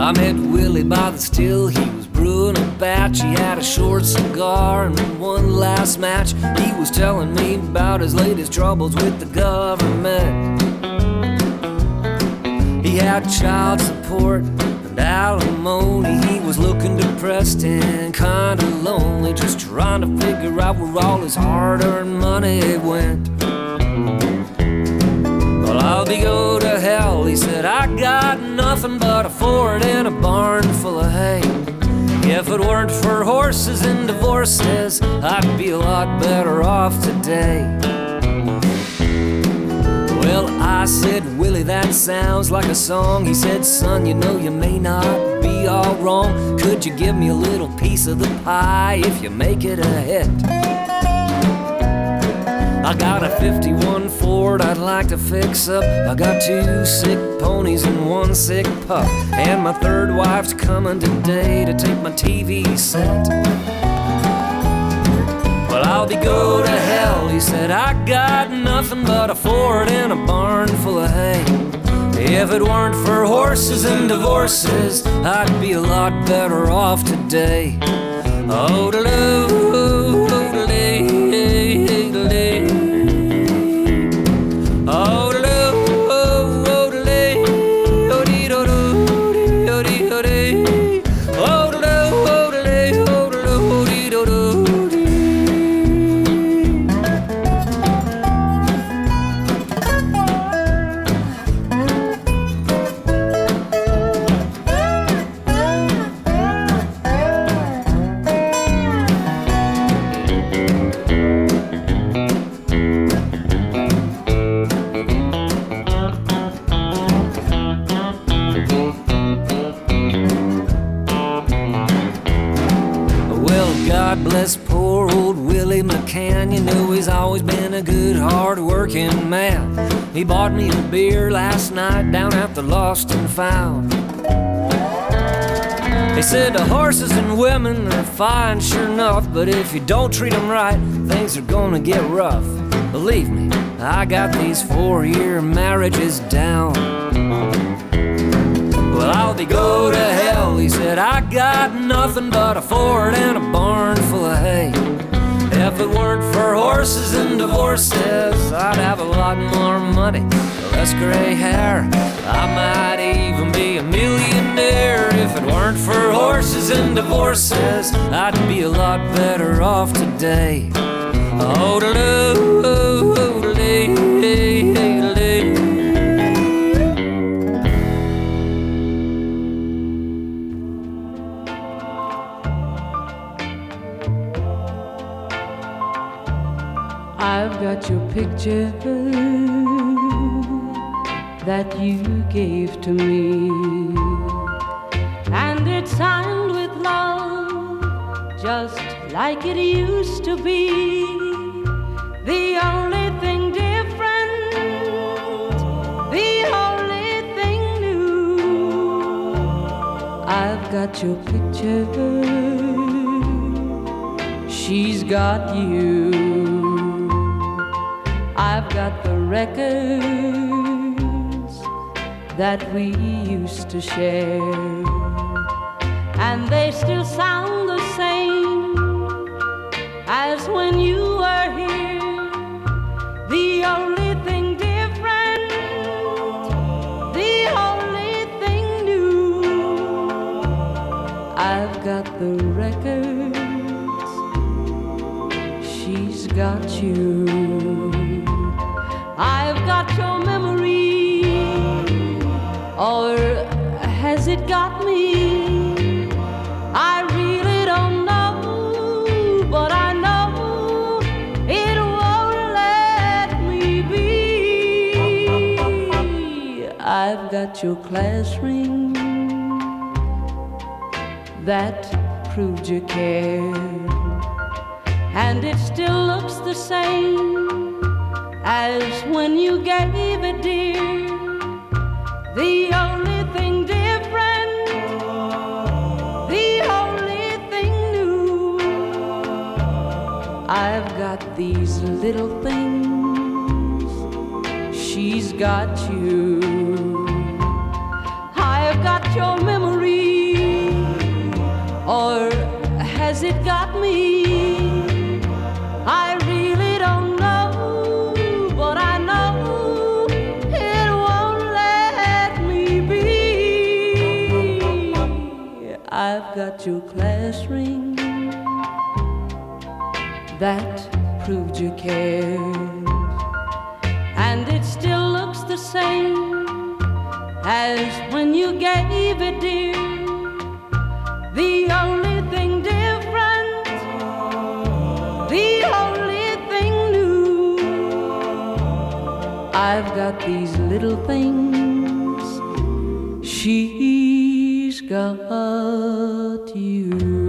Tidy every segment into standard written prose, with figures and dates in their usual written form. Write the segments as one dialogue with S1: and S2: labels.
S1: I met Willie by the still, he was brewing a batch. He had a short cigar and one last match. He was telling me about his latest troubles with the government. He had child support and alimony. He was looking depressed and kinda lonely, just trying to figure out where all his hard-earned money went. Well, I'll be go to hell, he said, I got nothing but a Ford and a barn full of hay. If it weren't for horses and divorces, I'd be a lot better off today. Well, I said, Willie, that sounds like a song. He said, son, you know you may not be all wrong. Could you give me a little piece of the pie if you make it a hit? I got a 51 Ford I'd like to fix up. I got 2 sick ponies and 1 sick pup. And my third wife's coming today to take my TV set. Well, I'll be go to hell, he said, I got nothing but a Ford and a barn full of hay. If it weren't for horses and divorces, I'd be a lot better off today. Oh, God bless poor old Willie McCann. You know he's always been a good, hard-working man. He bought me a beer last night down at the Lost and Found. He said the horses and women are fine, sure enough, but if you don't treat them right, things are gonna get rough. Believe me, I got these 4-year marriages down. Well, I'll be go to hell, he said, I got nothing but a Ford and a barn full of hay. If it weren't for horses and divorces, I'd have a lot more money, less gray hair. I might even be a millionaire. If it weren't for horses and divorces, I'd be a lot better off today. Oh,
S2: I've got your picture that you gave to me, and it's signed with love, just like it used to be. The only thing different, the only thing new, I've got your picture, she's got you. I've got the records that we used to share, and they still sound the same as when you were here. The only thing different, the only thing new, I've got the records, she's got you. I've got your memory, or has it got me? I really don't know, but I know it won't let me be. I've got your class ring that proved you cared, and it still looks the same as when you gave it, dear. The only thing different, the only thing new, I've got these little things, she's got you. I've got your memory, or has it got me? I really don't know, but I know it won't let me be. I've got your class ring that proved you cared, and it still looks the same as when you gave it, dear. The only thing different, the only thing new, I've got these little things, she's got you.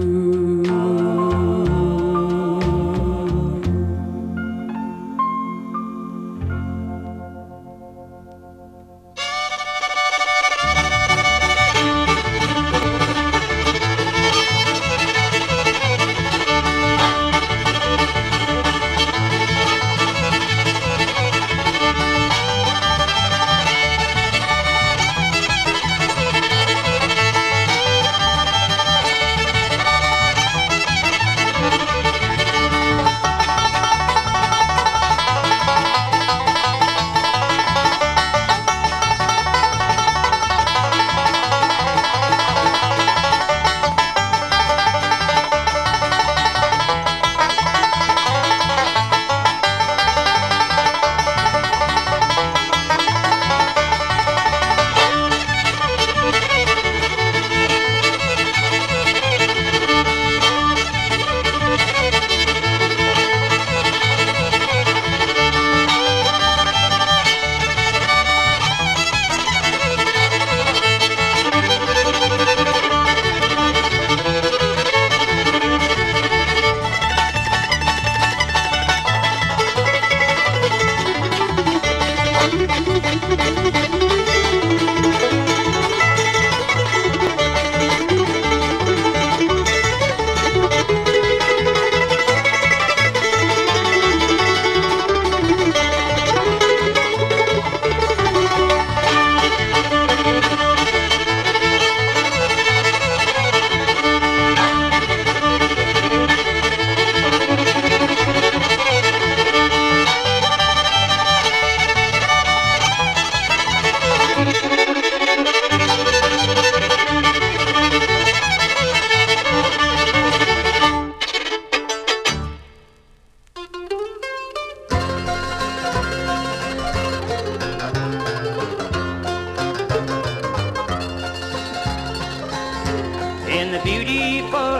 S3: In the beautiful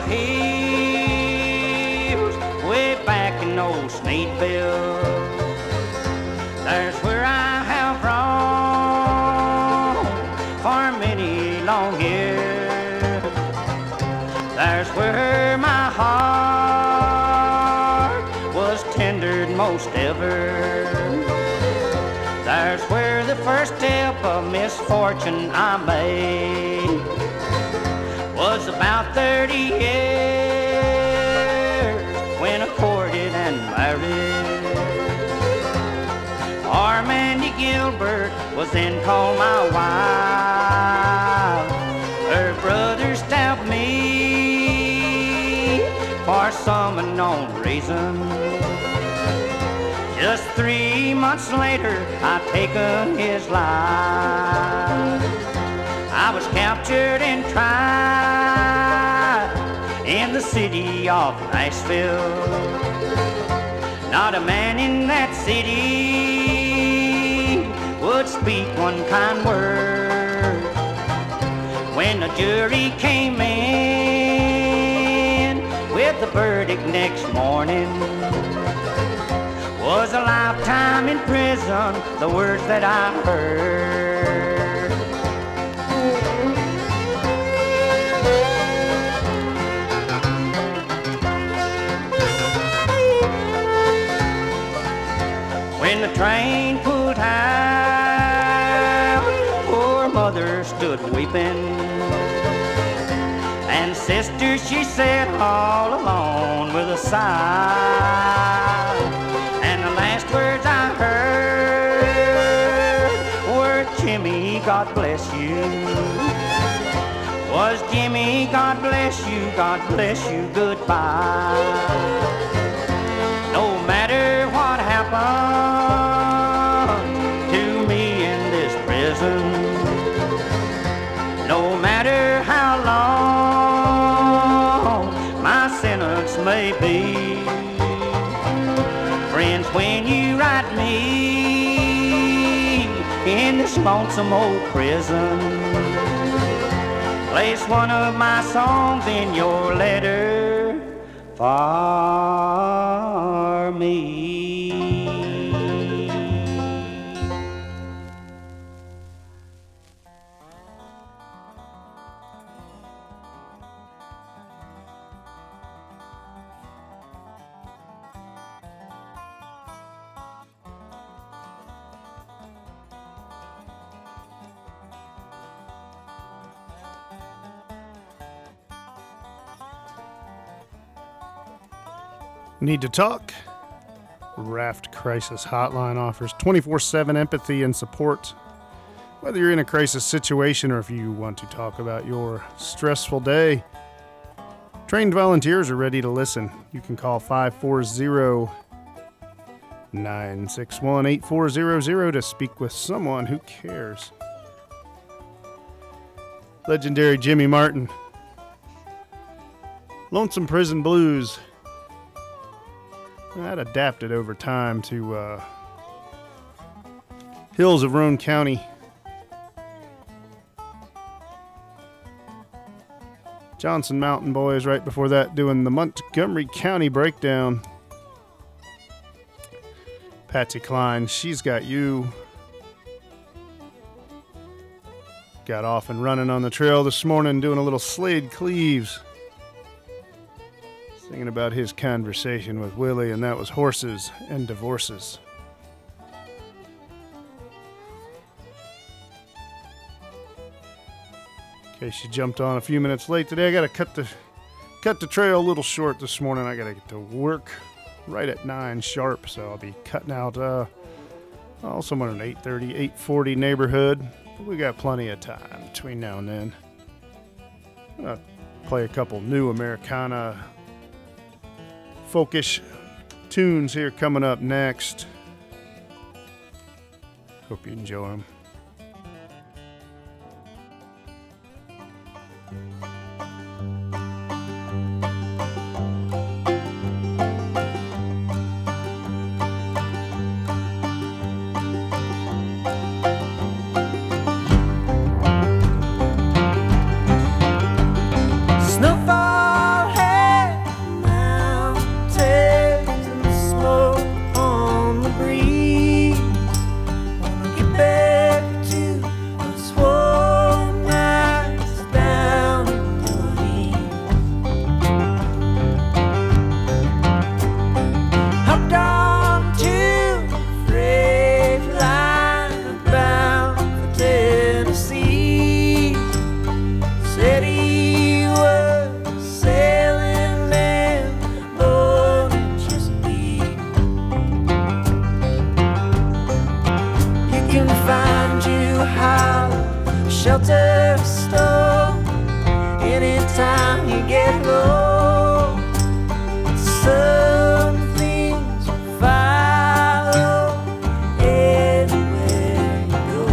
S3: hills way back in old Sneedville, there's where I have roamed for many long years. There's where my heart was tendered most ever. There's where the first step of misfortune I made was about 30 years when I courted and married. Our Mandy Gilbert was then called my wife. Her brother stabbed me for some unknown reason. Just 3 months later, I'd taken his life. I was captured and tried in the city of Nashville. Not a man in that city would speak one kind word. When the jury came in with the verdict next morning, was a lifetime in prison, the words that I heard. When the train pulled out, poor mother stood weeping, and sister, she sat all alone with a sigh. And the last words I heard were, Jimmy, God bless you. was Jimmy, God bless you, goodbye. No matter what happened to me in this prison, no matter how long my sentence may be, friends, when you write me in this lonesome old prison, place one of my songs in your letter for me.
S4: Need to talk? Raft Crisis Hotline offers 24/7 empathy and support. Whether you're in a crisis situation or if you want to talk about your stressful day, trained volunteers are ready to listen. You can call 540-961-8400 to speak with someone who cares. Legendary Jimmy Martin. Lonesome Prison Blues. That adapted over time to Hills of Roane County. Johnson Mountain Boys right before that doing the Montgomery County Breakdown. Patsy Cline, She's Got You. Got off and running on the trail this morning doing a little Slade Cleaves. Singing about his conversation with Willie, and that was Horses and Divorces. In case you jumped on a few minutes late today, I got to cut the trail a little short this morning. I got to get to work right at 9 sharp, so I'll be cutting out somewhere in 8:30, 8:40 neighborhood. But we got plenty of time between now and then. I'll play a couple new Americana folkish tunes here coming up next. Hope you enjoy them.
S1: Snowfall had mountains and smoke on the breeze. Wanna get back to those warm nights down in New Orleans. Hopped on to a freight line bound for Tennessee. Said he was sailing man aboard the Chesapeake. You can find you a hollow shelter store anytime you get low. Some things will follow everywhere you go.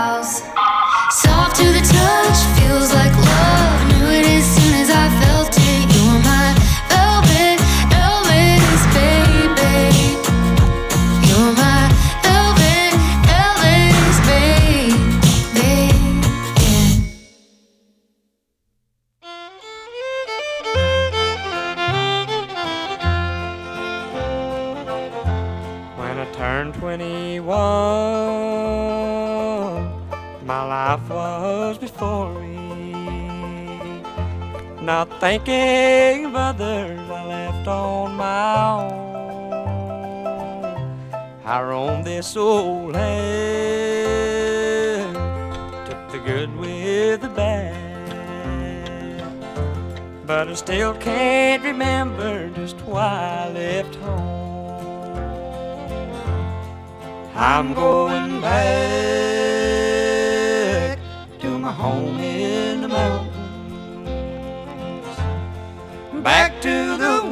S5: house. Soft to the touch, feels like love. Knew it as soon as I felt it. You're my velvet, Elvis, baby. You're my velvet, Elvis, baby. Yeah.
S6: When I turned 21, my life was before me. Not thinking of others, I left on my own. I roamed this old land, took the good with the bad, but I still can't remember just why I left home. I'm going back to my home in the mountains, back to the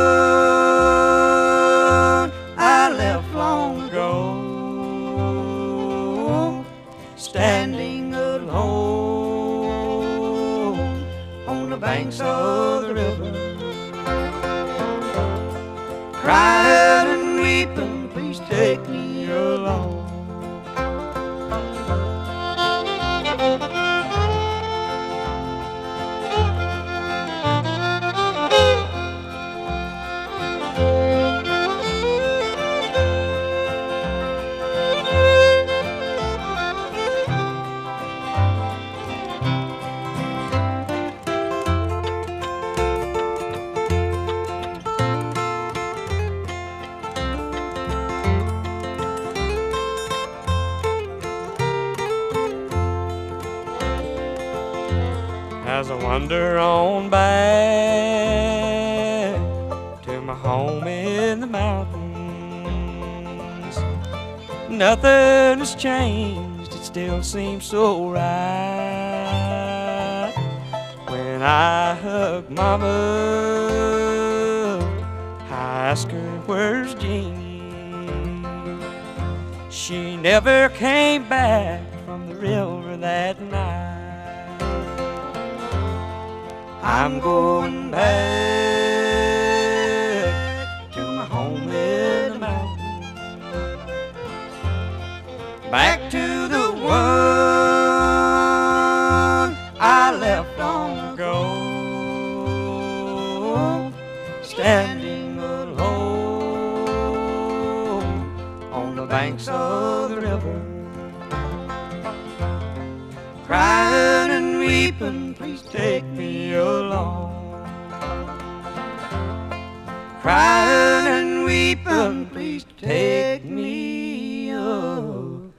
S6: one I left long ago, standing alone on the banks of the river, crying and weeping, please take me along. As I wander on back to my home in the mountains, nothing has changed, it still seems so right. When I hug Mama, I ask her, where's Jeannie? She never came back from the river that night. I'm going back to my home in the mountains, back to the one I left long ago, standing alone on the banks of the river, crying and weeping, please take me along. Crying and weeping, please take me along.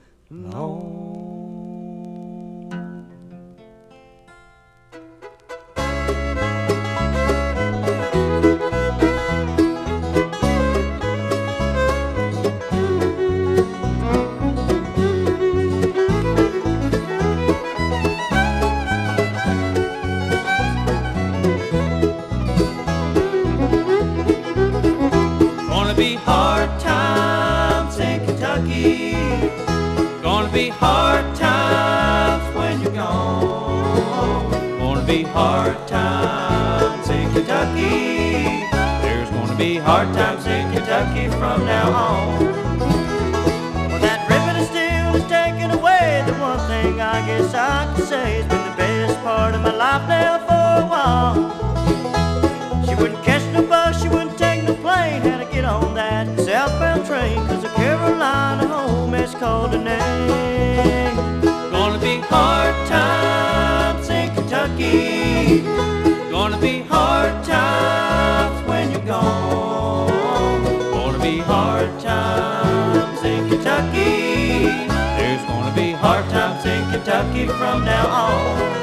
S1: Gonna be hard times in Kentucky. Gonna be hard times when you're gone. Gonna be hard times in Kentucky. There's gonna be hard times in Kentucky from now on. Well, that ribbon of steel is taking away the one thing I guess I can say has been the best part of my life now for a while. She wouldn't catch no bus, she wouldn't take no plane, had to get on that southbound train, 'cause the Carolina home is called her name. Gonna be hard times in Kentucky. Gonna be hard times when you're gone. Gonna be hard times in Kentucky. There's gonna be hard times in Kentucky from now on.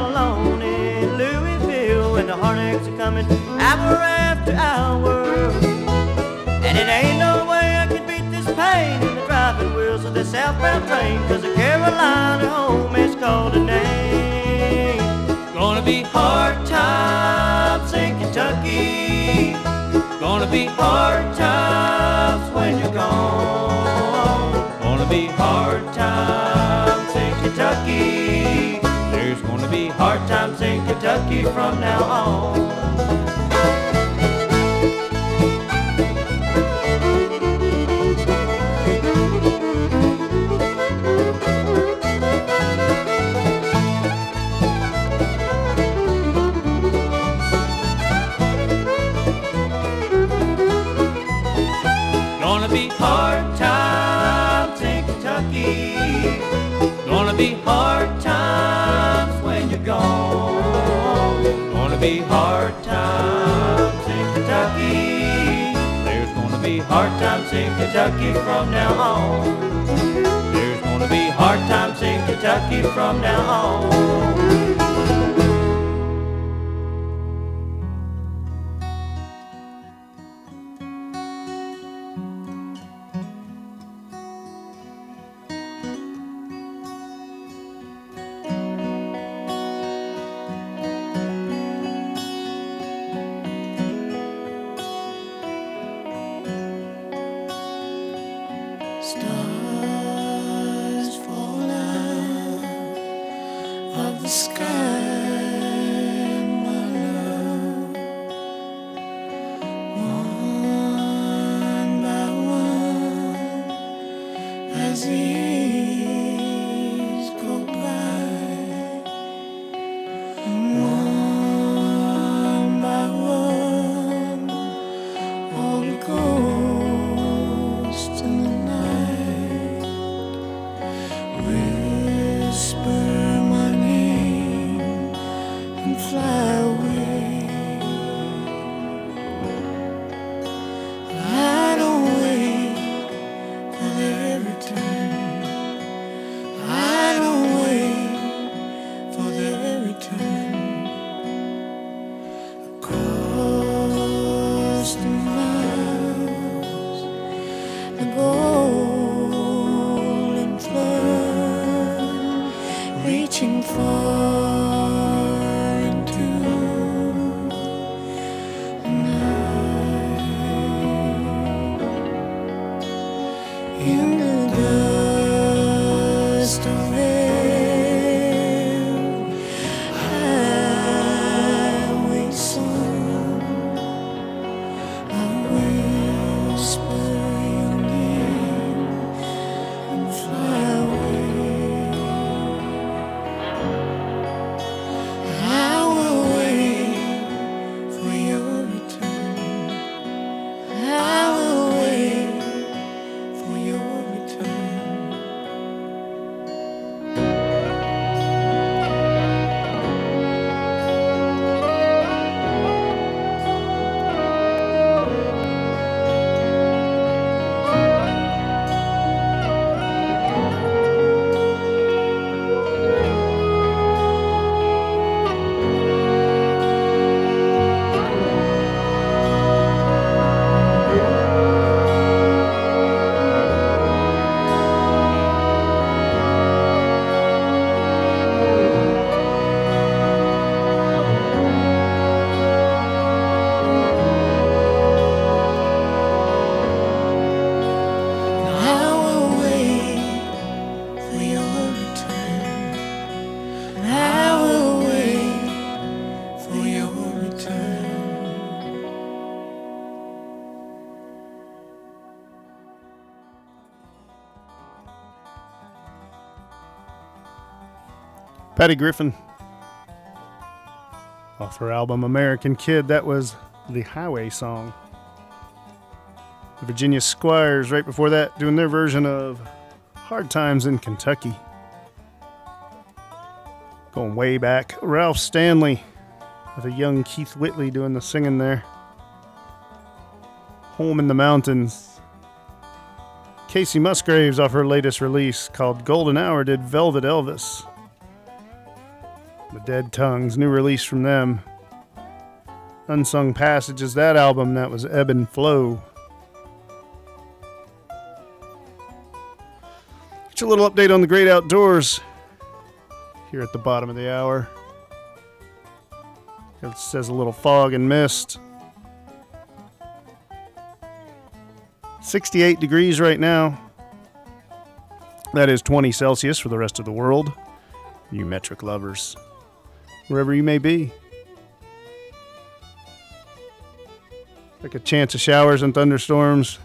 S1: Coming hour after hour.
S3: southbound train, 'cause the Carolina home is called a name.
S1: Gonna be hard times in Kentucky. Gonna be hard times when you're gone. Gonna be hard times in Kentucky. There's gonna be hard times in Kentucky from now on. Gonna be hard times in Kentucky. Gonna be hard times when you're gone. Gonna be hard times in Kentucky. There's gonna be hard times in Kentucky from now on. There's gonna be hard times in Kentucky from now on.
S5: Stars fall out of the sky, my love, one by one, as the years go by, one by one, all the ghosts in the night whisper my name and fly away. I don't wait for their return. I don't wait for their return. Across the miles, the golden flood, reaching far into the night. In the dust of hell, highway song, I whisper your name and fly away. I will wait for your return. I will wait for your return. I will wait for your return. I will wait for your return.
S4: Patty Griffin. Off her album American Kid, that was the Highway Song. The Virginia Squires, right before that, doing their version of Hard Times in Kentucky. Going way back, Ralph Stanley with a young Keith Whitley doing the singing there. Home in the Mountains. Casey Musgraves off her latest release called Golden Hour did Velvet Elvis. The Dead Tongues, new release from them. Unsung Passages, that album, that was Ebb and Flow. Get you a little update on the great outdoors here at the bottom of the hour. It says a little fog and mist. 68 degrees right now. That is 20 Celsius for the rest of the world. You metric lovers, wherever you may be. Like a chance of showers and thunderstorms.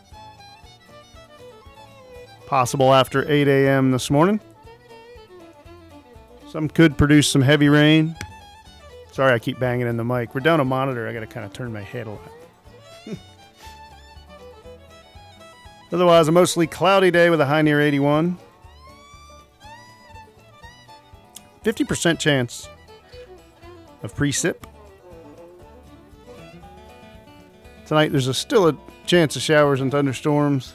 S4: Possible after 8 a.m. this morning. Some could produce some heavy rain. Sorry, I keep banging in the mic. We're down a monitor. I got to kind of turn my head a lot. Otherwise, a mostly cloudy day with a high near 81. 50% chance of precip. Tonight, there's still a chance of showers and thunderstorms.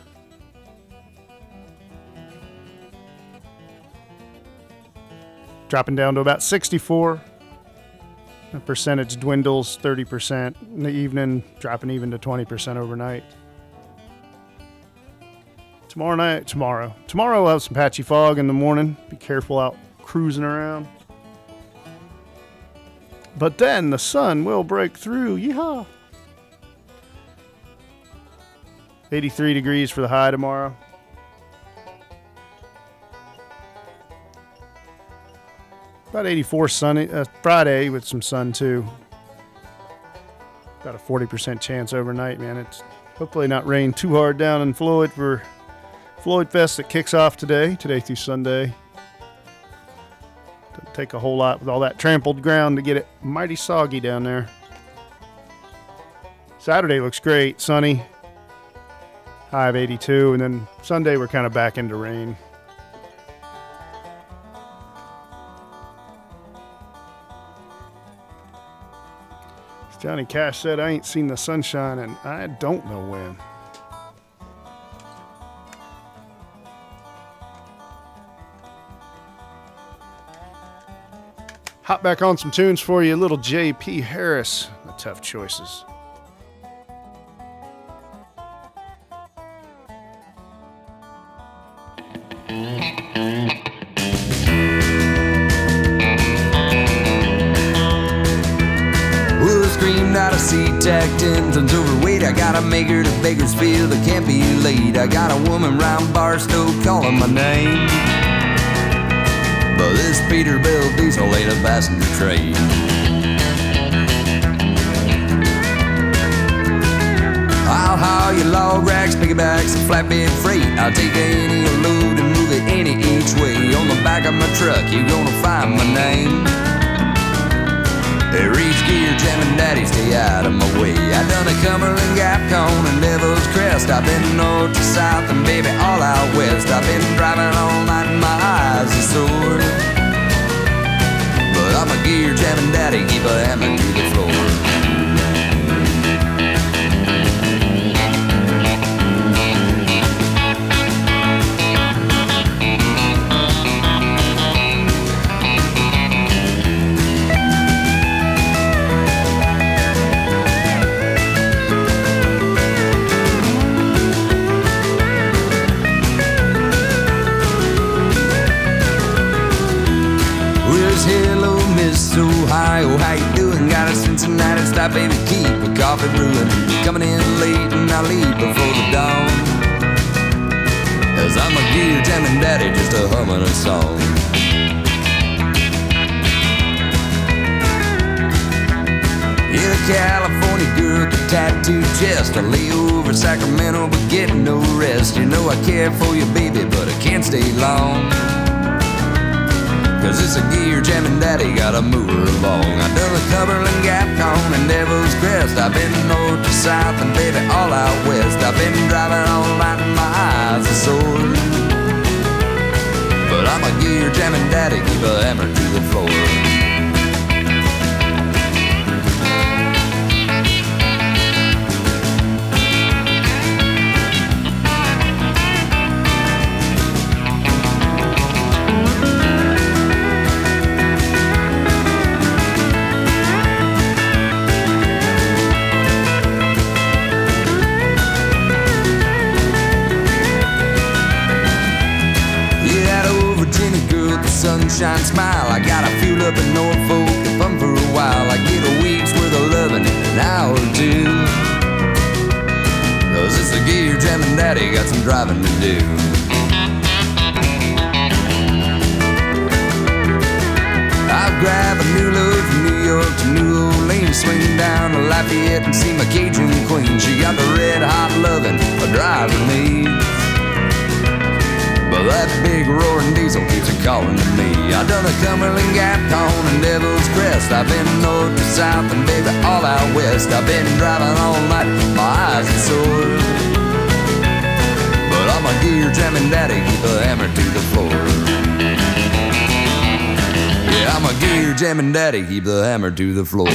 S4: Dropping down to about 64. The percentage dwindles 30% in the evening, dropping even to 20% overnight. Tomorrow we'll have some patchy fog in the morning. Be careful out cruising around. But then the sun will break through. Yeehaw! 83 degrees for the high tomorrow. About 84 sunny Friday with some sun too. About a 40% chance overnight, man. It's hopefully not rain too hard down in Floyd for Floyd Fest that kicks off today through Sunday. Doesn't take a whole lot with all that trampled ground to get it mighty soggy down there. Saturday looks great, sunny. High of 82, and then Sunday we're kind of back into rain. Johnny Cash said, I ain't seen the sunshine and I don't know when. Hop back on some tunes for you. Little J.P. Harris, the Tough Choices.
S7: Out of seat, tacked in, tons overweight. I got a maker to Bakersfield, I can't be late. I got a woman round Barstow calling my name, but this Peterbilt diesel ain't a passenger train. I'll haul you log racks, piggybacks, and flatbed freight. I'll take any load and move it any each way. On the back of my truck, you're gonna find my name. Hey, reach gear, jamming daddy, stay out of my way. I done a Cumberland Gap, Cone, and Devil's Crest. I've been north to south and baby all out west. I've been driving all night and my eyes are sore, but I'm a gear jamming daddy, keep a hammer to the floor. Ohio, how you doing? Got a Cincinnati stop, baby, keep a coffee brewing. Coming in late and I leave before the dawn, 'cause I'm a gear jamming daddy, just a humming a song. Yeah, the California girl with the tattooed chest. I lay over Sacramento but getting no rest. You know I care for you, baby, but I can't stay long, 'cause it's a gear jamming daddy, gotta move her along. I done the Cumberland Gap, Cone, and Devil's Crest. I've been north to south and baby all out west. I've been driving all night and my eyes are sore, but I'm a gear jamming daddy, keep a hammer to the floor. sunshine smile. I got a fuel up in Norfolk to fun for a while. I get a week's worth of loving in an hour or two. Cause it's a gear jamming daddy, got some driving to do. I'll grab a new load from New York to New Orleans, swing down to Lafayette and see my Cajun queen. She got the red hot loving a driver needs. But that big roaring diesel keeps a calling to me. I done the Cumberland Gap, Cone, and Devil's Crest. I've been north to south and baby all out west. I've been driving all night, my eyes are sore. But I'm a gear jamming daddy, keep a hammer to the floor. Yeah, I'm a gear jamming daddy, keep the hammer to the floor.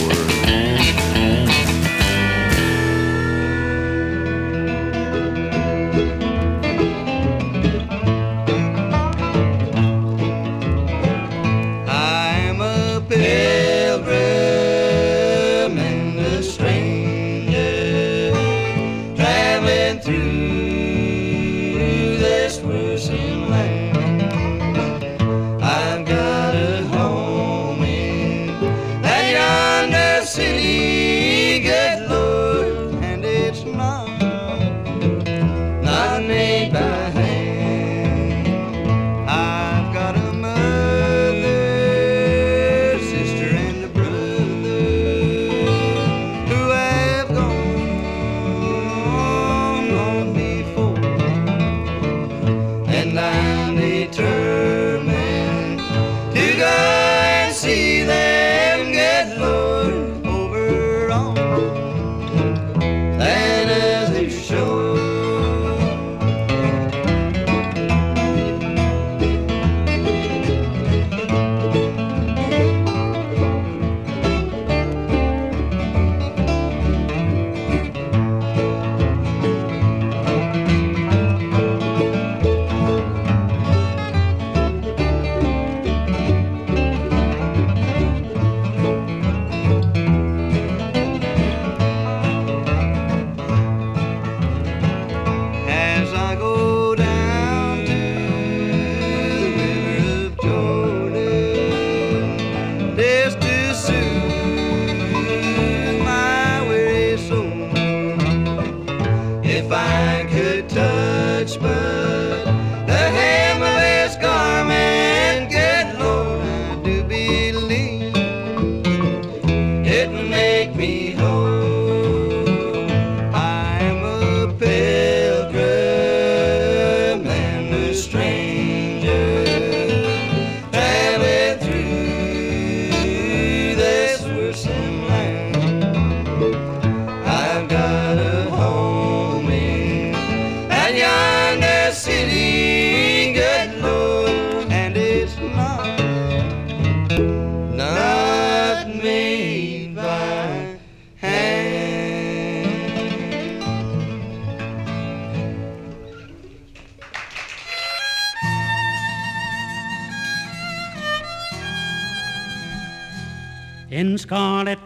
S8: In Scarlet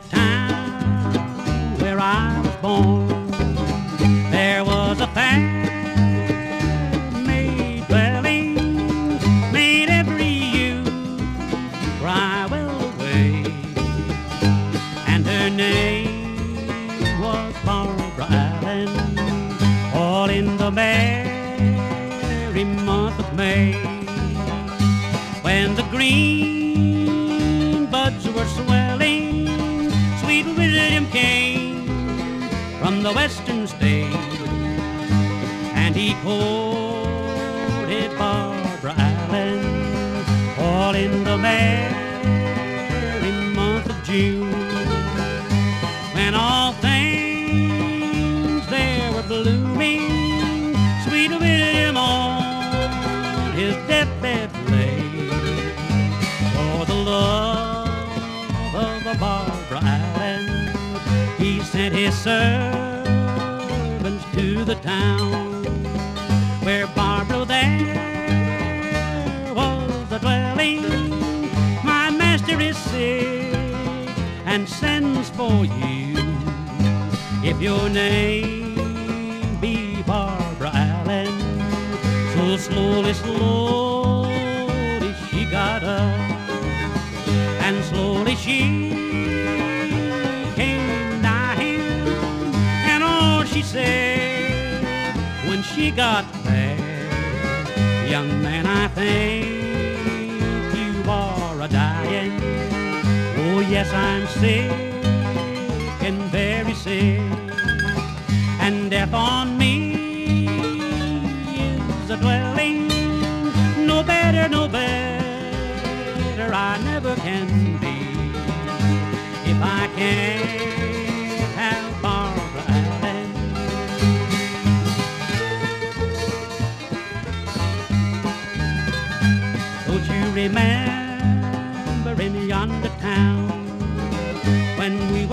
S8: Town, where I was born, there was a family dwelling, made every youth cry well away, and her name was Barbara Allen, all in the merry month of May, when the green buds were swelling, sweet William came from the western states, and he courted Barbara Allen, all in the merry month of June, when all things there were blooming, sweet William on his deathbed lay, for the love of Barbara Allen, he sent his servants to the town where Barbara there was a dwelling. My master is sick and sends for you. If your name be Barbara Allen, so slowly, slowly she got and slowly she came dying, and all she said when she got there, young man, I think you are a-dying. Oh yes, I'm sick and very sick, and death on me is a dwelling. No better, no better I never can be if I can't have Barbara Allen. Don't you remember in yonder town when we were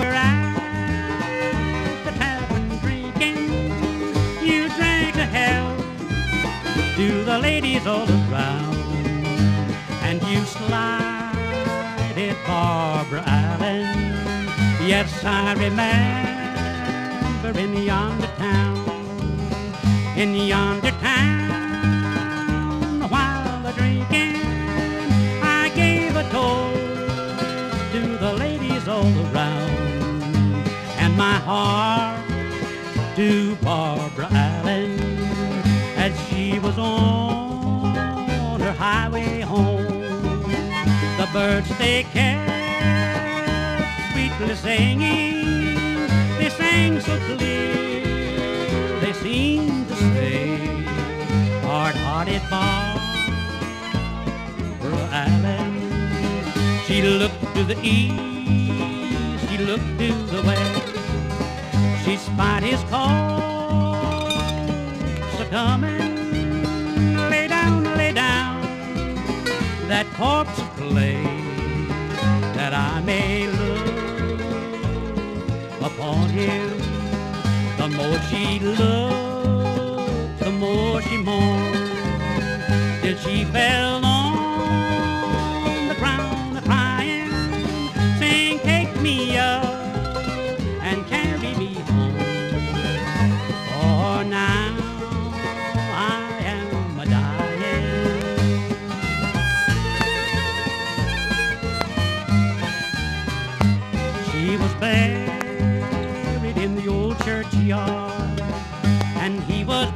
S8: at the tavern drinking? You drank to health to the ladies all around, and you slided Barbara Allen. Yes, I remember in yonder town, while a drinking, I gave a toast to the ladies all around, and my heart to Barbara Allen as she was on her highway home. The birds they kept sweetly singing, they sang so clear, they seemed to say, hard-hearted Barbara Allen. She looked to the east, she looked to the west, she spied his corpse a-coming. Lay down that corpse of clay, that I may look upon him. The more she looked, the more she mourned, till she fell on the ground a-crying, saying, take me up and carry me home, for now I am a-dying. She was buried in the old churchyard, and he was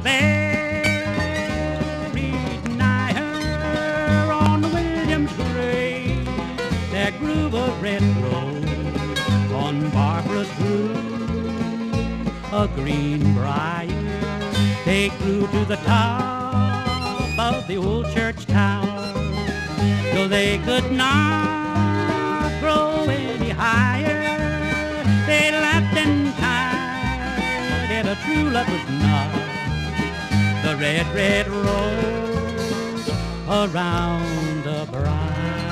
S8: buried nigh her. On the Williams grave there grew a red rose, on Barbara's grew a green briar. They grew to the top of the old church tower, though they could not grow any higher. They laughed and tied in a true lover's knot, the red, red rose around the bride.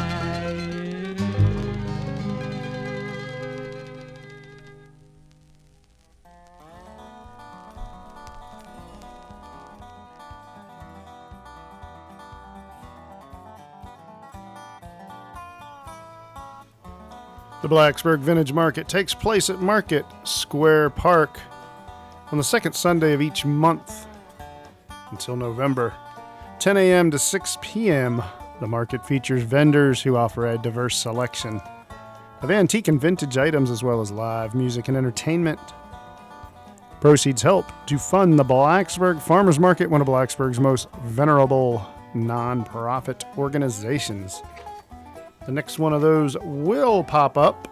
S4: The Blacksburg Vintage Market takes place at Market Square Park on the second Sunday of each month until November. 10 a.m. to 6 p.m. The market features vendors who offer a diverse selection of antique and vintage items, as well as live music and entertainment. Proceeds help to fund the Blacksburg Farmers Market, one of Blacksburg's most venerable non-profit organizations. The next one of those will pop up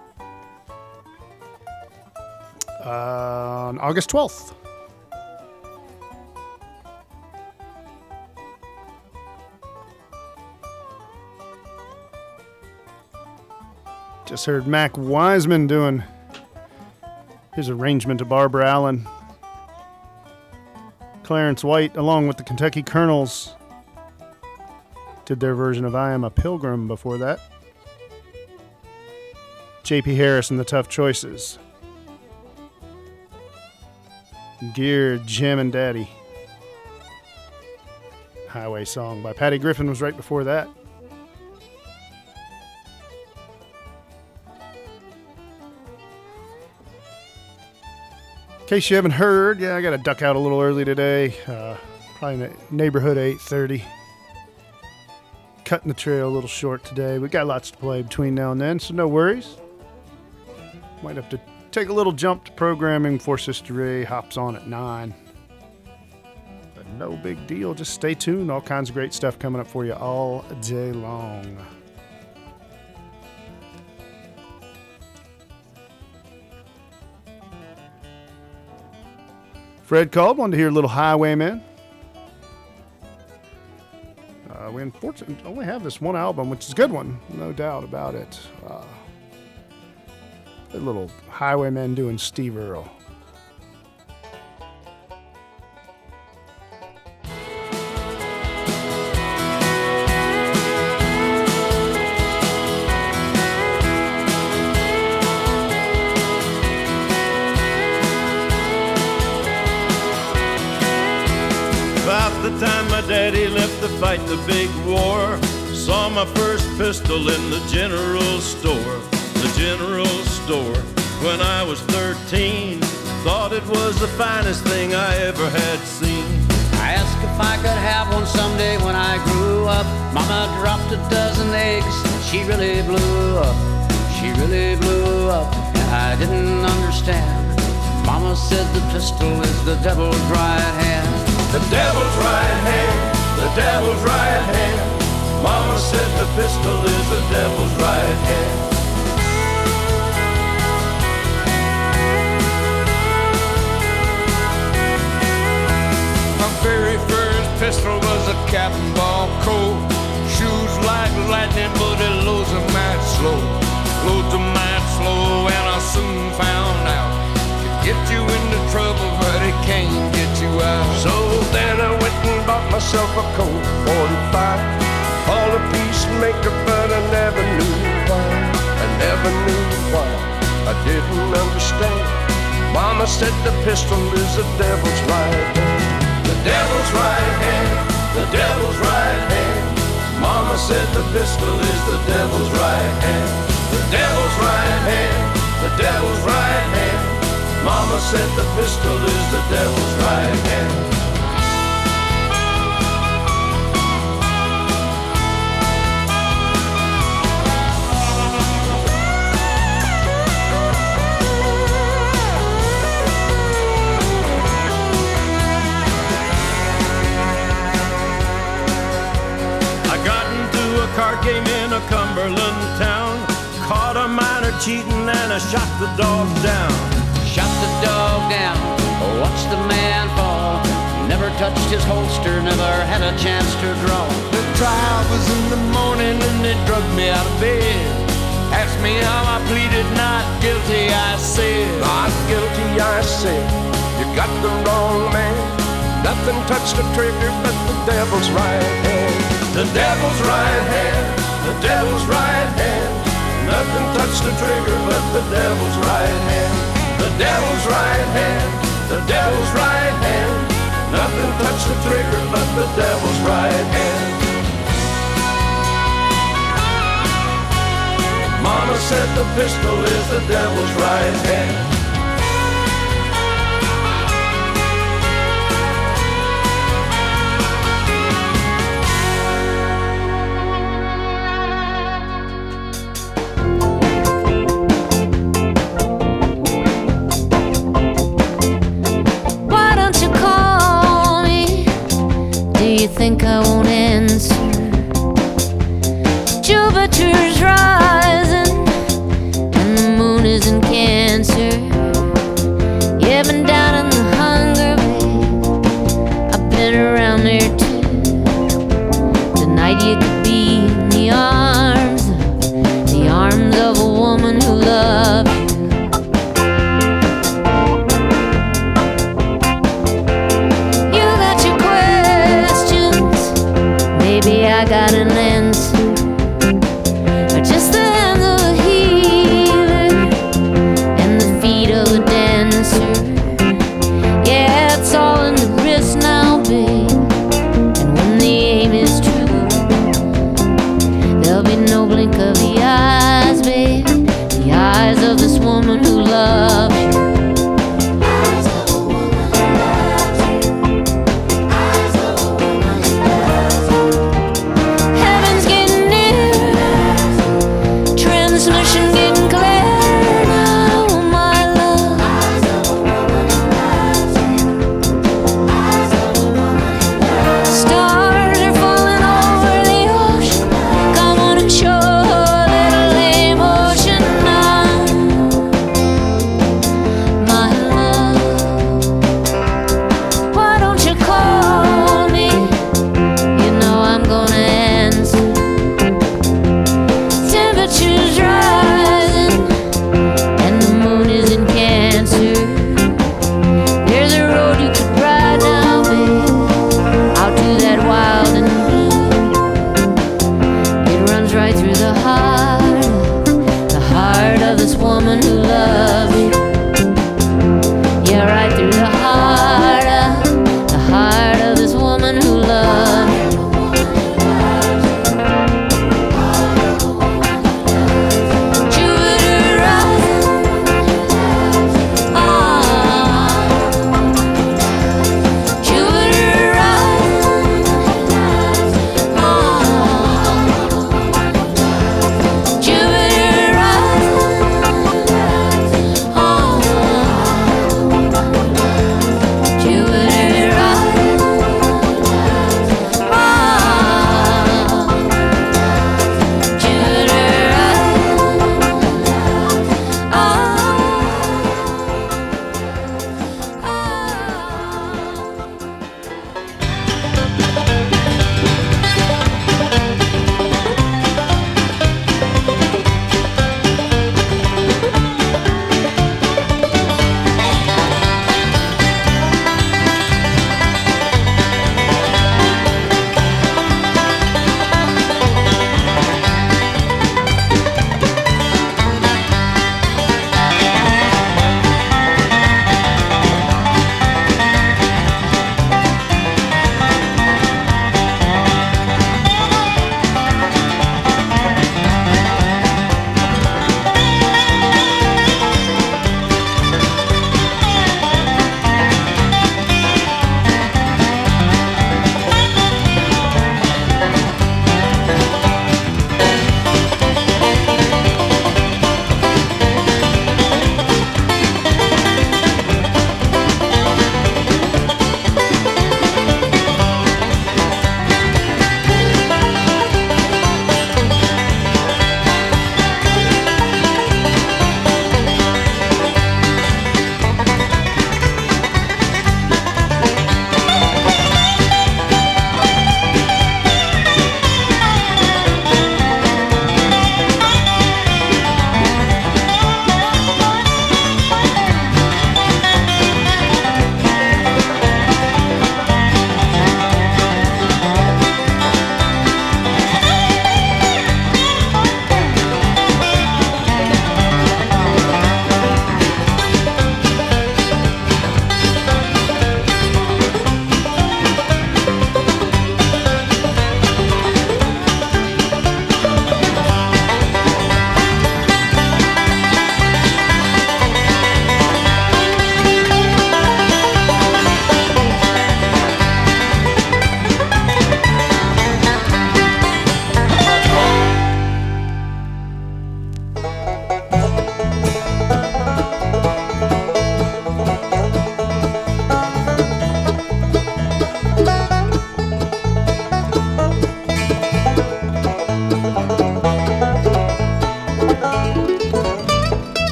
S4: on August 12th. Just heard Mac Wiseman doing his arrangement of Barbara Allen. Clarence White, along with the Kentucky Colonels, did their version of I Am a Pilgrim before that. J.P. Harris and the Tough Choices. Gear Jammin' Daddy. Highway Song by Patty Griffin was right before that. In case you haven't heard, I got to duck out a little early today. Probably in the neighborhood of 8:30. cutting the trail a little short today. We got lots to play between now and then, so no worries. Might have to take a little jump to programming before Sister Ray hops on at 9. But no big deal. Just stay tuned. All kinds of great stuff coming up for you all day long. Fred called, wanted to hear a little Highwayman. We unfortunately only have this one album, which is a good one, no doubt about it. A little Highwayman doing Steve Earle.
S9: About the time my daddy left to fight the big war, saw my first pistol in the general store. The general store when I was 13, thought it was the finest thing I ever had seen.
S10: I asked if I could have one someday when I grew up. Mama dropped a dozen eggs, she really blew up. She really blew up, and I didn't understand. Mama said the pistol is the devil's right hand.
S9: The devil's right hand, the devil's right hand. Mama said the pistol is the devil's right hand. My very first pistol was a Captain Ball Colt. Shoots like lightning, but it loads a mighty slow. Loads a mighty slow, and I soon found out it get you into trouble, but it can't get you out. So then I went and bought myself a Colt 45. All a peacemaker, but I never knew why. I never knew why. I didn't understand. Mama said the pistol is the devil's right hand. The devil's right hand, the devil's right hand. Mama said the pistol is the devil's right hand. The devil's right hand, the devil's right hand. Mama said the pistol is the devil's right hand. Card game in a Cumberland town. Caught a miner cheating and I shot the dog down.
S10: Shot the dog down, watched the man fall. Never touched his holster, never had a chance to draw.
S9: The trial was in the morning and they drugged me out of bed. Asked me how I pleaded not guilty, I said. Not guilty, I said. You got the wrong man. Nothing touched the trigger but the devil's right hand. The devil's right hand, the devil's right hand. Nothing touched the trigger but the devil's right hand. The devil's right hand, the devil's right hand. Nothing touched the trigger but the devil's right hand. Mama said the pistol is the devil's right hand.
S5: Think I won't answer. Jupiter's rising and the moon is in Cancer. Yeah, been down in the hunger, babe. I've been around there too. Tonight you could be in the arms of a woman who loves you. Maybe I got an answer. Just the hands of a healer and the feet of a dancer. Yeah, it's all in the wrist now, babe. And when the aim is true, there'll be no blink of the eyes, babe. The eyes of this woman who loves you. Heaven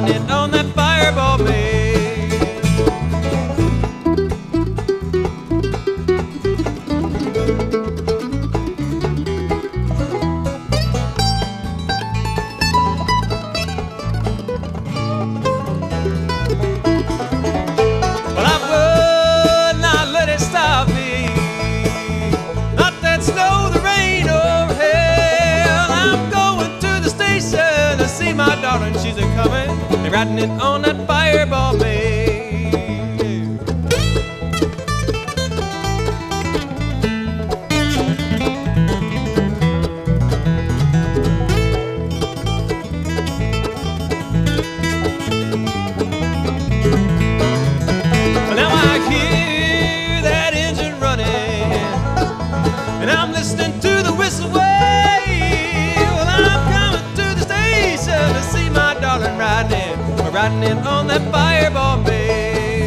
S6: riding in on that Fireball mail. Well, I would not let it stop me. Not that snow, the rain, or hell. I'm going to the station to see my darling. She's a coming. They're riding it on that Fireball mail. Well, now I hear that engine running, and I'm listening to the whistle wail. Well, I'm coming to the station to see my darling riding in on that Fireball mail.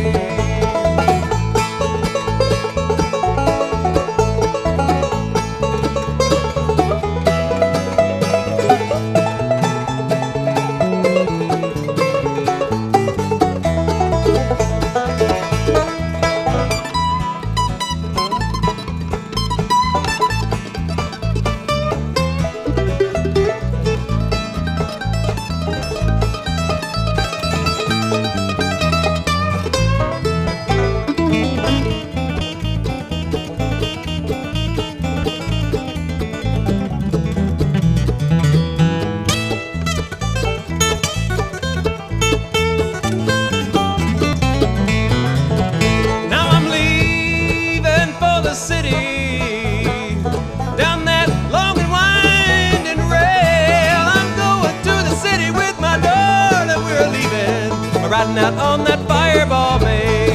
S6: Now I'm leaving for the city, down that long and winding rail. I'm going to the city with my darling. We're leaving, we're riding out on that Fireball mail.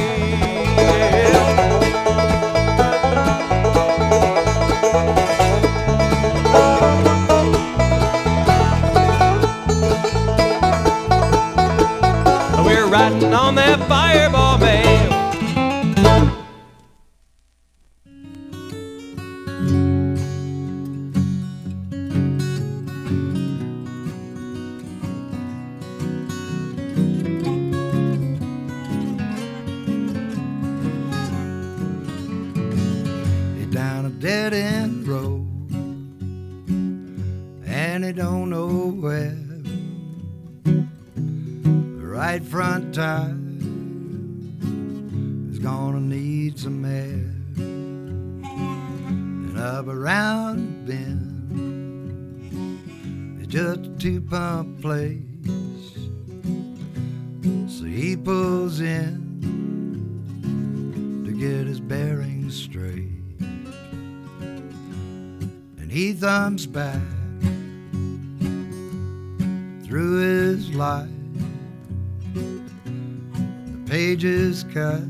S6: We're riding on that Fireball mail.
S11: He's down a dead end road, and he don't know where. The right front tire is gonna need some air, and up around the bend it's just a two-pump place. So he pulls in to get his bearings straight, and he thumbs back through his life. The pages cut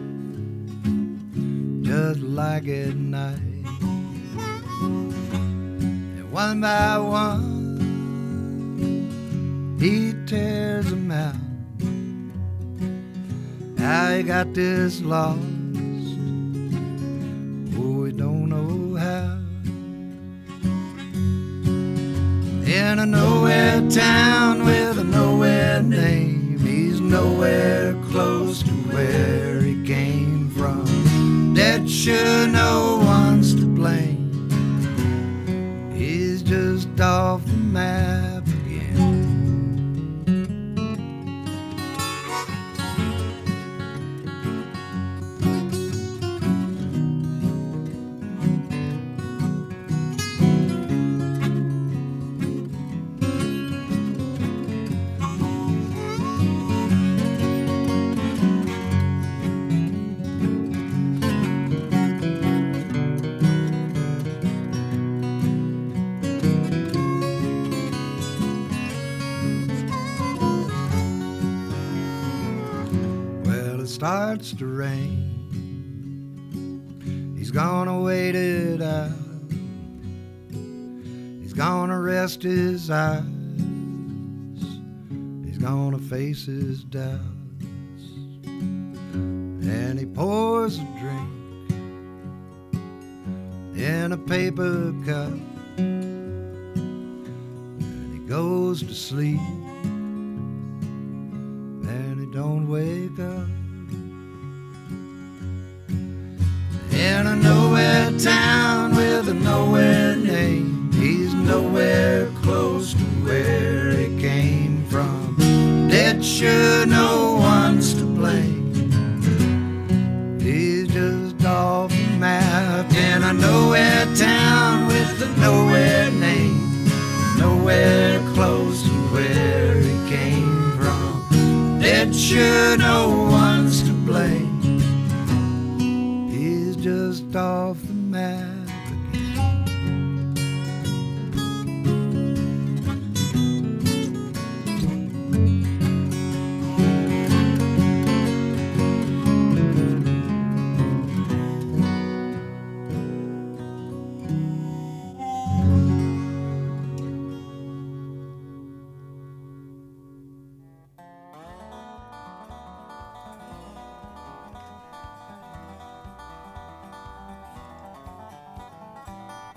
S11: just like at night, and one by one he tears them out. How he got this lost, oh, we don't know how. In a nowhere town with a nowhere name, he's nowhere close to where he came from. Dead sure no one's to blame, he's just off the map again. Starts to rain, he's gonna wait it out, he's gonna rest his eyes, he's gonna face his doubts, and he pours a drink in a paper cup, and he goes to sleep wake up. In a nowhere town with a nowhere name, he's nowhere close to where he came from. Dead sure no one's to blame. He's just off the map in a nowhere town with a nowhere name, nowhere close to where he came from. Dead sure no